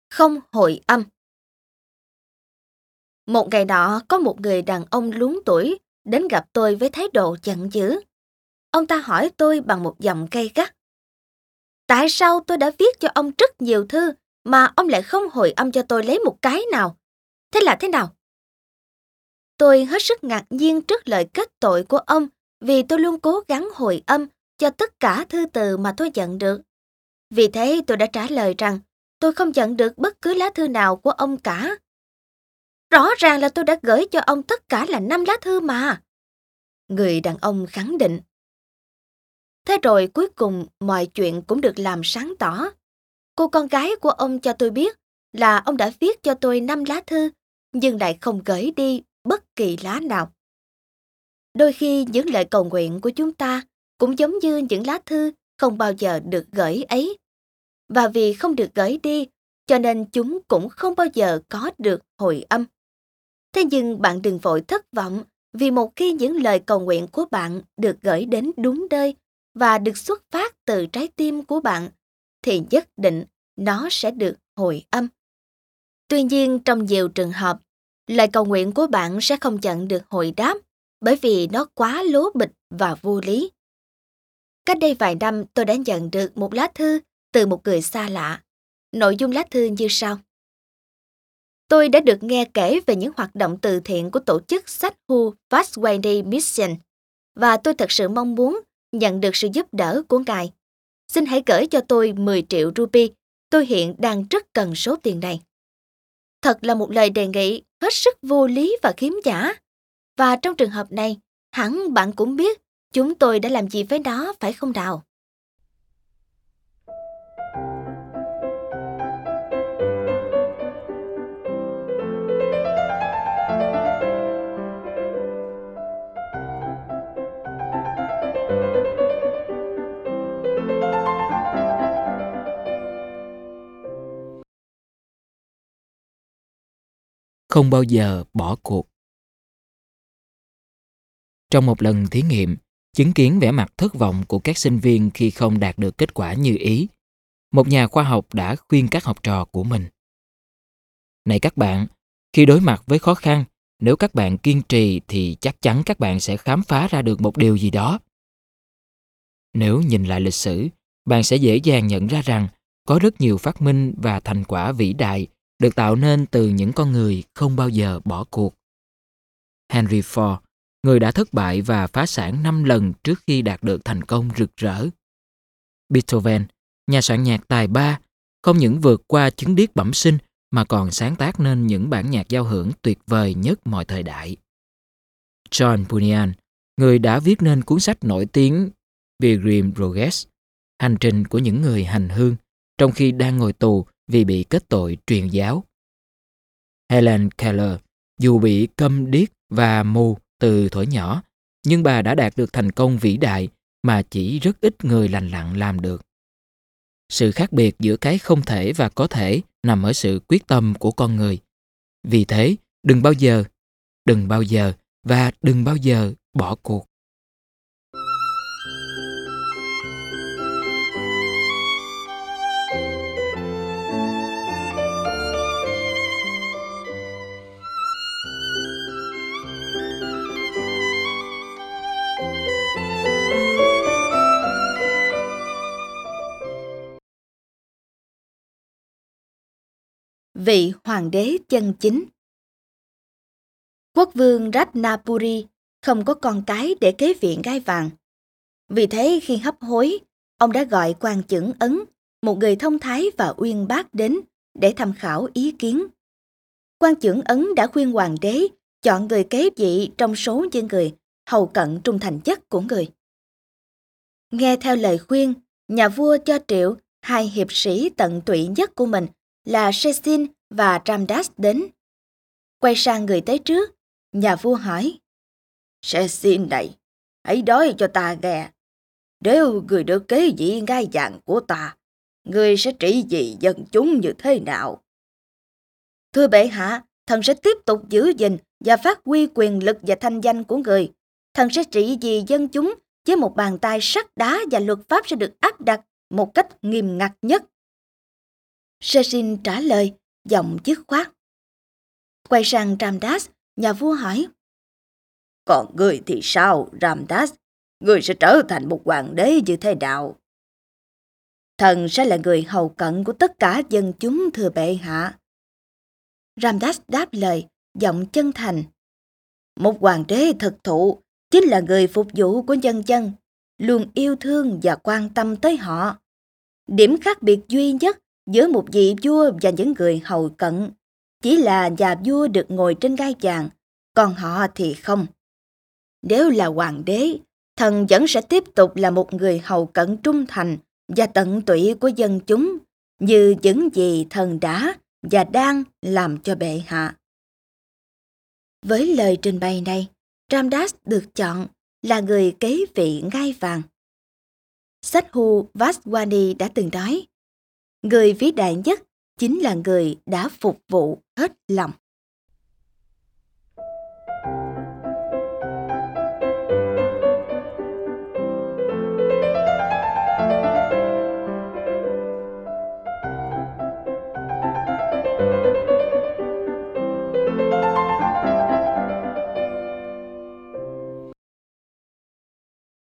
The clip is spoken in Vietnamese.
Không hồi âm. Một ngày nọ, có một người đàn ông luống tuổi đến gặp tôi với thái độ giận dữ. Ông ta hỏi tôi bằng một giọng gay gắt. Tại sao tôi đã viết cho ông rất nhiều thư mà ông lại không hồi âm cho tôi lấy một cái nào? Thế là thế nào? Tôi hết sức ngạc nhiên trước lời kết tội của ông vì tôi luôn cố gắng hồi âm cho tất cả thư từ mà tôi nhận được. Vì thế tôi đã trả lời rằng tôi không nhận được bất cứ lá thư nào của ông cả. Rõ ràng là tôi đã gửi cho ông tất cả là 5 lá thư mà. Người đàn ông khẳng định. Thế rồi cuối cùng mọi chuyện cũng được làm sáng tỏ. Cô con gái của ông cho tôi biết là ông đã viết cho tôi 5 lá thư, nhưng lại không gửi đi bất kỳ lá nào. Đôi khi những lời cầu nguyện của chúng ta cũng giống như những lá thư không bao giờ được gửi ấy. Và vì không được gửi đi, cho nên chúng cũng không bao giờ có được hồi âm. Thế nhưng bạn đừng vội thất vọng vì một khi những lời cầu nguyện của bạn được gửi đến đúng nơi và được xuất phát từ trái tim của bạn, thì nhất định nó sẽ được hồi âm. Tuy nhiên trong nhiều trường hợp, lời cầu nguyện của bạn sẽ không nhận được hồi đáp bởi vì nó quá lố bịch và vô lý. Cách đây vài năm tôi đã nhận được một lá thư từ một người xa lạ. Nội dung lá thư như sau. Tôi đã được nghe kể về những hoạt động từ thiện của tổ chức Sách Hu Pathway Mission và tôi thật sự mong muốn nhận được sự giúp đỡ của ngài. Xin hãy gửi cho tôi 10 triệu rupee, tôi hiện đang rất cần số tiền này. Thật là một lời đề nghị hết sức vô lý và khiếm nhã. Và trong trường hợp này, hẳn bạn cũng biết chúng tôi đã làm gì với nó, phải không nào? Không bao giờ bỏ cuộc. Trong một lần thí nghiệm, chứng kiến vẻ mặt thất vọng của các sinh viên khi không đạt được kết quả như ý, một nhà khoa học đã khuyên các học trò của mình. Này các bạn, khi đối mặt với khó khăn, nếu các bạn kiên trì thì chắc chắn các bạn sẽ khám phá ra được một điều gì đó. Nếu nhìn lại lịch sử, bạn sẽ dễ dàng nhận ra rằng có rất nhiều phát minh và thành quả vĩ đại được tạo nên từ những con người không bao giờ bỏ cuộc. Henry Ford, người đã thất bại và phá sản 5 lần trước khi đạt được thành công rực rỡ. Beethoven, nhà soạn nhạc tài ba, không những vượt qua chứng điếc bẩm sinh mà còn sáng tác nên những bản nhạc giao hưởng tuyệt vời nhất mọi thời đại. John Bunyan, người đã viết nên cuốn sách nổi tiếng Pilgrim's Progress, hành trình của những người hành hương, trong khi đang ngồi tù vì bị kết tội truyền giáo. Helen Keller, dù bị câm điếc và mù từ thuở nhỏ, nhưng bà đã đạt được thành công vĩ đại mà chỉ rất ít người lành lặn làm được. Sự khác biệt giữa cái không thể và có thể nằm ở sự quyết tâm của con người. Vì thế, đừng bao giờ và đừng bao giờ bỏ cuộc. Vị hoàng đế chân chính. Quốc vương Ratnapuri không có con cái để kế vị ngai vàng. Vì thế khi hấp hối, ông đã gọi quan chưởng ấn, một người thông thái và uyên bác đến để tham khảo ý kiến. Quan chưởng ấn đã khuyên hoàng đế chọn người kế vị trong số những người hầu cận trung thành nhất của người. Nghe theo lời khuyên, nhà vua cho triệu 2 hiệp sĩ tận tụy nhất của mình là Sachin và Ramdas đến. Quay sang người tới trước, nhà vua hỏi: Sachin này, hãy nói cho ta nghe. Nếu người được kế vị ngai vàng của ta, người sẽ trị vì dân chúng như thế nào? Thưa bệ hạ, thần sẽ tiếp tục giữ gìn và phát huy quyền lực và thanh danh của người. Thần sẽ trị vì dân chúng với một bàn tay sắt đá và luật pháp sẽ được áp đặt một cách nghiêm ngặt nhất. Sachin trả lời giọng dứt khoát. Quay sang Ramdas, nhà vua hỏi. Còn ngươi thì sao, Ramdas? Ngươi sẽ trở thành một hoàng đế như thế nào? Thần sẽ là người hầu cận của tất cả dân chúng, thưa bệ hạ. Ramdas đáp lời, giọng chân thành. Một hoàng đế thực thụ chính là người phục vụ của nhân dân, luôn yêu thương và quan tâm tới họ. Điểm khác biệt duy nhất giữa một vị vua và những người hầu cận chỉ là nhà vua được ngồi trên ngai vàng, còn họ thì không. Nếu là hoàng đế, thần vẫn sẽ tiếp tục là một người hầu cận trung thành và tận tụy của dân chúng, như những gì thần đã và đang làm cho bệ hạ. Với lời trình bày này, Ramdas được chọn là người kế vị ngai vàng. Sadhu Vaswani đã từng nói, người vĩ đại nhất chính là người đã phục vụ hết lòng.